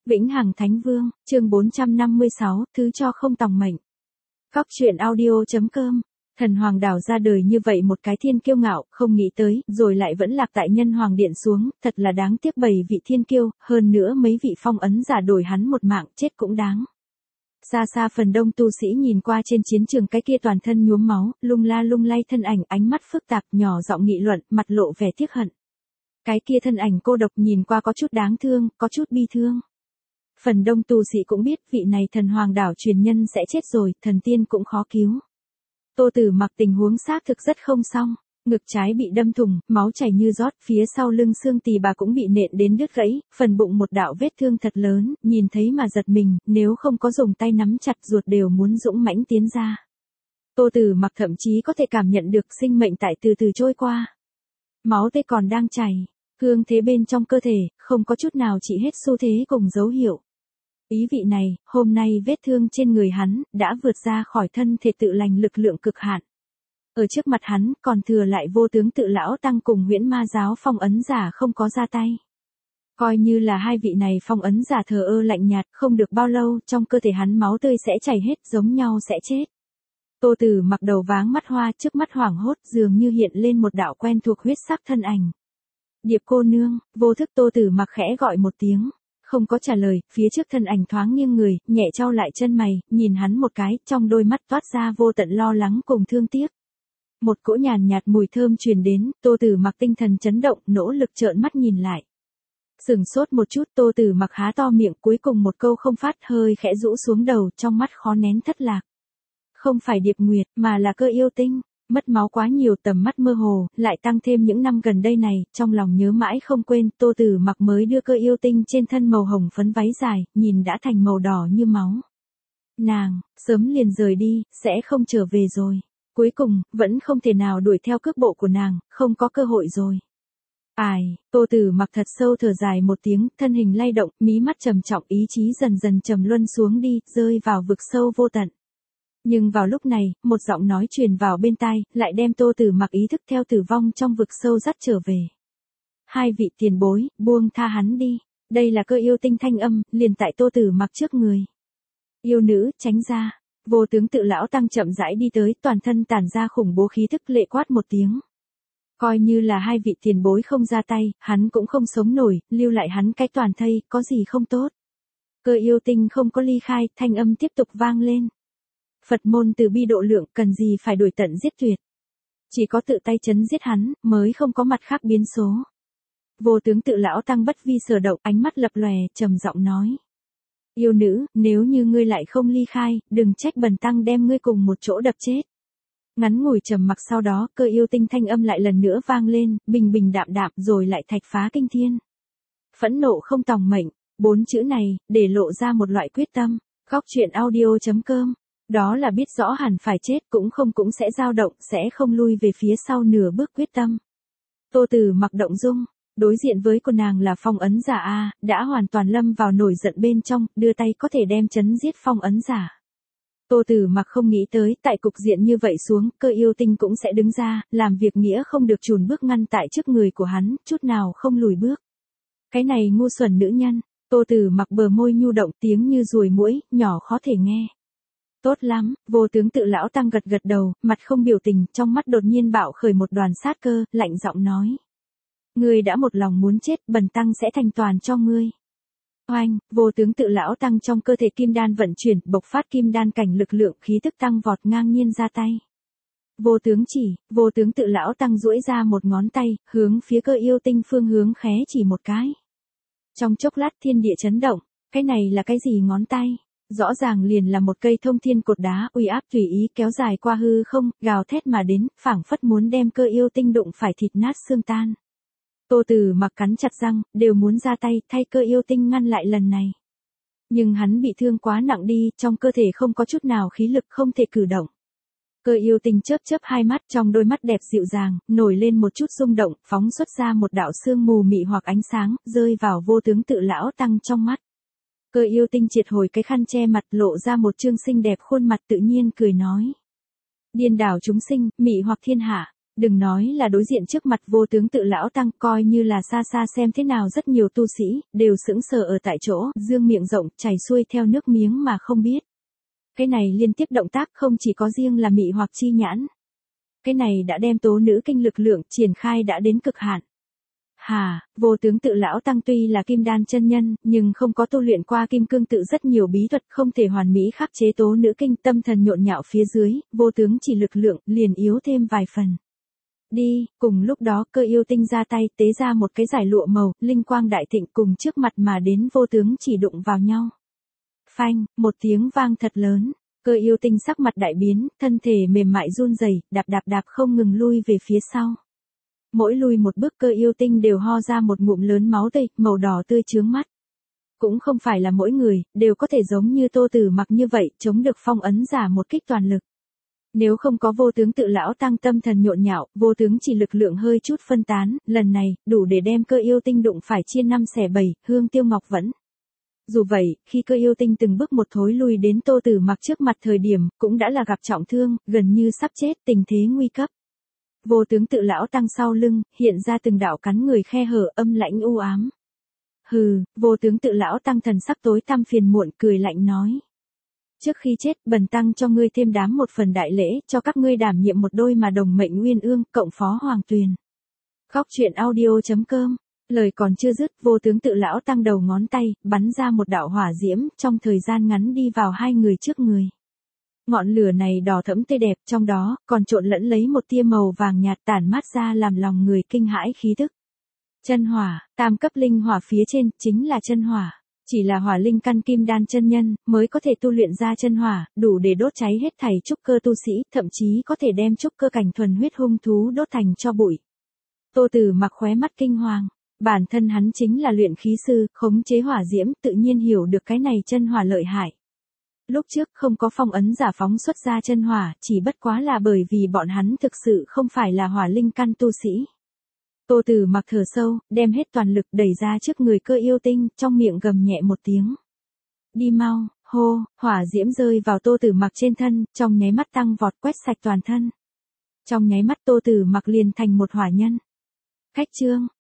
Vĩnh Hằng Thánh Vương, chương 456, thứ cho không tòng mệnh. Cóc truyện audio.com. Thần Hoàng đảo ra đời như vậy một cái thiên kiêu ngạo, không nghĩ tới, rồi lại vẫn lạc tại Nhân Hoàng Điện xuống, thật là đáng tiếc bầy vị thiên kiêu, hơn nữa mấy vị phong ấn giả đổi hắn một mạng, chết cũng đáng. Xa xa phần đông tu sĩ nhìn qua trên chiến trường cái kia toàn thân nhuốm máu, lung lay thân ảnh, ánh mắt phức tạp, nhỏ giọng nghị luận, mặt lộ vẻ tiếc hận. Cái kia thân ảnh cô độc nhìn qua có chút đáng thương, có chút bi thương. Phần đông tu sĩ cũng biết vị này thần hoàng đảo truyền nhân sẽ chết rồi, thần tiên cũng khó cứu. Tô Tử Mặc tình huống xác thực rất không xong, ngực trái bị đâm thủng, máu chảy như rót, phía sau lưng xương tỳ bà cũng bị nện đến đứt gãy, phần bụng một đạo vết thương thật lớn, nhìn thấy mà giật mình, nếu không có dùng tay nắm chặt ruột đều muốn dũng mãnh tiến ra. Tô Tử Mặc thậm chí có thể cảm nhận được sinh mệnh tại từ từ trôi qua. Máu tê còn đang chảy, cương thế bên trong cơ thể, không có chút nào trị hết xu thế cùng dấu hiệu. Ý vị này, hôm nay vết thương trên người hắn, đã vượt ra khỏi thân thể tự lành lực lượng cực hạn. Ở trước mặt hắn, còn thừa lại vô tướng tự lão tăng cùng huyễn ma giáo phong ấn giả không có ra tay. Coi như là hai vị này phong ấn giả thờ ơ lạnh nhạt, không được bao lâu, trong cơ thể hắn máu tươi sẽ chảy hết, giống nhau sẽ chết. Tô Tử Mặc đầu váng mắt hoa, trước mắt hoảng hốt, dường như hiện lên một đạo quen thuộc huyết sắc thân ảnh. Điệp cô nương, vô thức Tô Tử Mặc khẽ gọi một tiếng. Không có trả lời, phía trước thân ảnh thoáng nghiêng người, nhẹ chau lại chân mày, nhìn hắn một cái, trong đôi mắt toát ra vô tận lo lắng cùng thương tiếc. Một cỗ nhàn nhạt mùi thơm truyền đến, Tô Tử Mặc tinh thần chấn động, nỗ lực trợn mắt nhìn lại. Sửng sốt một chút, Tô Tử Mặc há to miệng, cuối cùng một câu không phát, hơi khẽ rũ xuống đầu, trong mắt khó nén thất lạc. Không phải Điệp Nguyệt, mà là Cơ Yêu Tinh. Mất máu quá nhiều, tầm mắt mơ hồ, lại tăng thêm những năm gần đây này, trong lòng nhớ mãi không quên, Tô Tử Mặc mới đưa Cơ Yêu Tinh trên thân màu hồng phấn váy dài, nhìn đã thành màu đỏ như máu. Nàng, sớm liền rời đi, sẽ không trở về rồi. Cuối cùng, vẫn không thể nào đuổi theo cước bộ của nàng, không có cơ hội rồi. Tô Tử Mặc thật sâu thở dài một tiếng, thân hình lay động, mí mắt trầm trọng, ý chí dần dần trầm luân xuống đi, rơi vào vực sâu vô tận. Nhưng vào lúc này, một giọng nói truyền vào bên tai, lại đem Tô Tử Mặc ý thức theo tử vong trong vực sâu dắt trở về. Hai vị tiền bối, buông tha hắn đi. Đây là Cơ Yêu Tinh thanh âm, liền tại Tô Tử Mặc trước người. Yêu nữ, tránh ra. Vô tướng tự lão tăng chậm rãi đi tới, toàn thân tản ra khủng bố khí thức, lệ quát một tiếng. Coi như là hai vị tiền bối không ra tay, hắn cũng không sống nổi, lưu lại hắn cái toàn thây, có gì không tốt. Cơ Yêu Tinh không có ly khai, thanh âm tiếp tục vang lên. Phật môn từ bi độ lượng, cần gì phải đuổi tận giết tuyệt. Chỉ có tự tay chấn giết hắn, mới không có mặt khác biến số. Vô tướng tự lão tăng bất vi sở động, ánh mắt lập lòe, trầm giọng nói. Yêu nữ, nếu như ngươi lại không ly khai, đừng trách bần tăng đem ngươi cùng một chỗ đập chết. Ngắn ngủi trầm mặc sau đó, Cơ Yêu Tinh thanh âm lại lần nữa vang lên, bình bình đạm đạm, rồi lại thạch phá kinh thiên. Phẫn nộ không tòng mệnh, 4 chữ này, để lộ ra một loại quyết tâm. Cóc truyện audio.com. Đó là biết rõ hẳn phải chết, cũng sẽ dao động, sẽ không lui về phía sau nửa bước quyết tâm. Tô Tử Mặc động dung, đối diện với cô nàng là phong ấn giả A, đã hoàn toàn lâm vào nổi giận bên trong, đưa tay có thể đem chấn giết phong ấn giả. Tô Tử Mặc không nghĩ tới, tại cục diện như vậy xuống, Cơ Yêu Tinh cũng sẽ đứng ra, làm việc nghĩa không được chùn bước ngăn tại trước người của hắn, chút nào không lùi bước. Cái này ngu xuẩn nữ nhân. Tô Tử Mặc bờ môi nhu động, tiếng như ruồi muỗi, nhỏ khó thể nghe. Tốt lắm, vô tướng tự lão tăng gật gật đầu, mặt không biểu tình, trong mắt đột nhiên bạo khởi một đoàn sát cơ, lạnh giọng nói. Ngươi đã một lòng muốn chết, bần tăng sẽ thành toàn cho ngươi. Oanh, vô tướng tự lão tăng trong cơ thể kim đan vận chuyển, bộc phát kim đan cảnh lực lượng, khí tức tăng vọt ngang nhiên ra tay. Vô tướng tự lão tăng duỗi ra một ngón tay, hướng phía Cơ Yêu Tinh phương hướng khé chỉ một cái. Trong chốc lát thiên địa chấn động, cái này là cái gì ngón tay? Rõ ràng liền là một cây thông thiên cột đá, uy áp tùy ý kéo dài qua hư không, gào thét mà đến, phảng phất muốn đem Cơ Yêu Tinh đụng phải thịt nát xương tan. Tô Tử Mặc cắn chặt răng, đều muốn ra tay, thay Cơ Yêu Tinh ngăn lại lần này. Nhưng hắn bị thương quá nặng đi, trong cơ thể không có chút nào khí lực, không thể cử động. Cơ Yêu Tinh chớp chớp hai mắt, trong đôi mắt đẹp dịu dàng, nổi lên một chút rung động, phóng xuất ra một đạo sương mù mị hoặc ánh sáng, rơi vào vô tướng tự lão tăng trong mắt. Cơ Yêu Tinh triệt hồi cái khăn che mặt, lộ ra một trương xinh đẹp khuôn mặt, tự nhiên cười nói. Điên đảo chúng sinh, mị hoặc thiên hạ, Đừng nói là đối diện trước mặt vô tướng tự lão tăng, coi như là xa xa xem thế nào rất nhiều tu sĩ, đều sững sờ ở tại chỗ, dương miệng rộng, chảy xuôi theo nước miếng mà không biết. Cái này liên tiếp động tác không chỉ có riêng là mị hoặc chi nhãn. Cái này đã đem tố nữ kinh lực lượng triển khai đã đến cực hạn. Vô tướng tự lão tăng tuy là kim đan chân nhân, nhưng không có tu luyện qua kim cương tự rất nhiều bí thuật không thể hoàn mỹ khắc chế tố nữ kinh, tâm thần nhộn nhạo phía dưới, vô tướng chỉ lực lượng liền yếu thêm vài phần. Đi, cùng lúc đó Cơ Yêu Tinh ra tay tế ra một cái giải lụa màu, linh quang đại thịnh cùng trước mặt mà đến vô tướng chỉ đụng vào nhau. Phanh, một tiếng vang thật lớn, Cơ Yêu Tinh sắc mặt đại biến, thân thể mềm mại run rẩy, đạp không ngừng lui về phía sau. Mỗi lùi một bước Cơ Yêu Tinh đều ho ra một ngụm lớn máu tươi, màu đỏ tươi chướng mắt. Cũng không phải là mỗi người, đều có thể giống như Tô Tử Mặc như vậy, chống được phong ấn giả một kích toàn lực. Nếu không có vô tướng tự lão tăng tâm thần nhộn nhạo, vô tướng chỉ lực lượng hơi chút phân tán, lần này, đủ để đem Cơ Yêu Tinh đụng phải chia 5 xẻ 7, Hương Tiêu Ngọc vẫn. Dù vậy, khi Cơ Yêu Tinh từng bước một thối lui đến Tô Tử Mặc trước mặt thời điểm, cũng đã là gặp trọng thương, gần như sắp chết, tình thế nguy cấp. Vô tướng tự lão tăng sau lưng, hiện ra từng đạo cắn người khe hở âm lãnh u ám. Hừ, vô tướng tự lão tăng thần sắc tối tăm phiền muộn cười lạnh nói. Trước khi chết, bần tăng cho ngươi thêm đám một phần đại lễ, cho các ngươi đảm nhiệm một đôi mà đồng mệnh nguyên ương, cộng phó hoàng tuyền. Góc truyện audio.com. Lời còn chưa dứt, vô tướng tự lão tăng đầu ngón tay, bắn ra một đạo hỏa diễm, trong thời gian ngắn đi vào hai người trước người. Ngọn lửa này đỏ thẫm tươi đẹp, trong đó, còn trộn lẫn lấy một tia màu vàng nhạt tản mát ra làm lòng người kinh hãi khí tức. Chân hỏa, tam cấp linh hỏa phía trên, chính là chân hỏa. Chỉ là hỏa linh căn kim đan chân nhân, mới có thể tu luyện ra chân hỏa, đủ để đốt cháy hết thảy trúc cơ tu sĩ, thậm chí có thể đem trúc cơ cảnh thuần huyết hung thú đốt thành tro bụi. Tô Tử Mặc khóe mắt kinh hoàng. Bản thân hắn chính là luyện khí sư, khống chế hỏa diễm, tự nhiên hiểu được cái này chân hỏa lợi hại. Lúc trước không có phong ấn giả phóng xuất ra chân hỏa, chỉ bất quá là bởi vì bọn hắn thực sự không phải là hỏa linh căn tu sĩ. Tô Tử Mặc thở sâu, đem hết toàn lực đẩy ra trước người Cơ Yêu Tinh, trong miệng gầm nhẹ một tiếng. Đi mau, hô, hỏa diễm rơi vào Tô Tử Mặc trên thân, trong nháy mắt tăng vọt quét sạch toàn thân. Trong nháy mắt Tô Tử Mặc liền thành một hỏa nhân. Cách chương,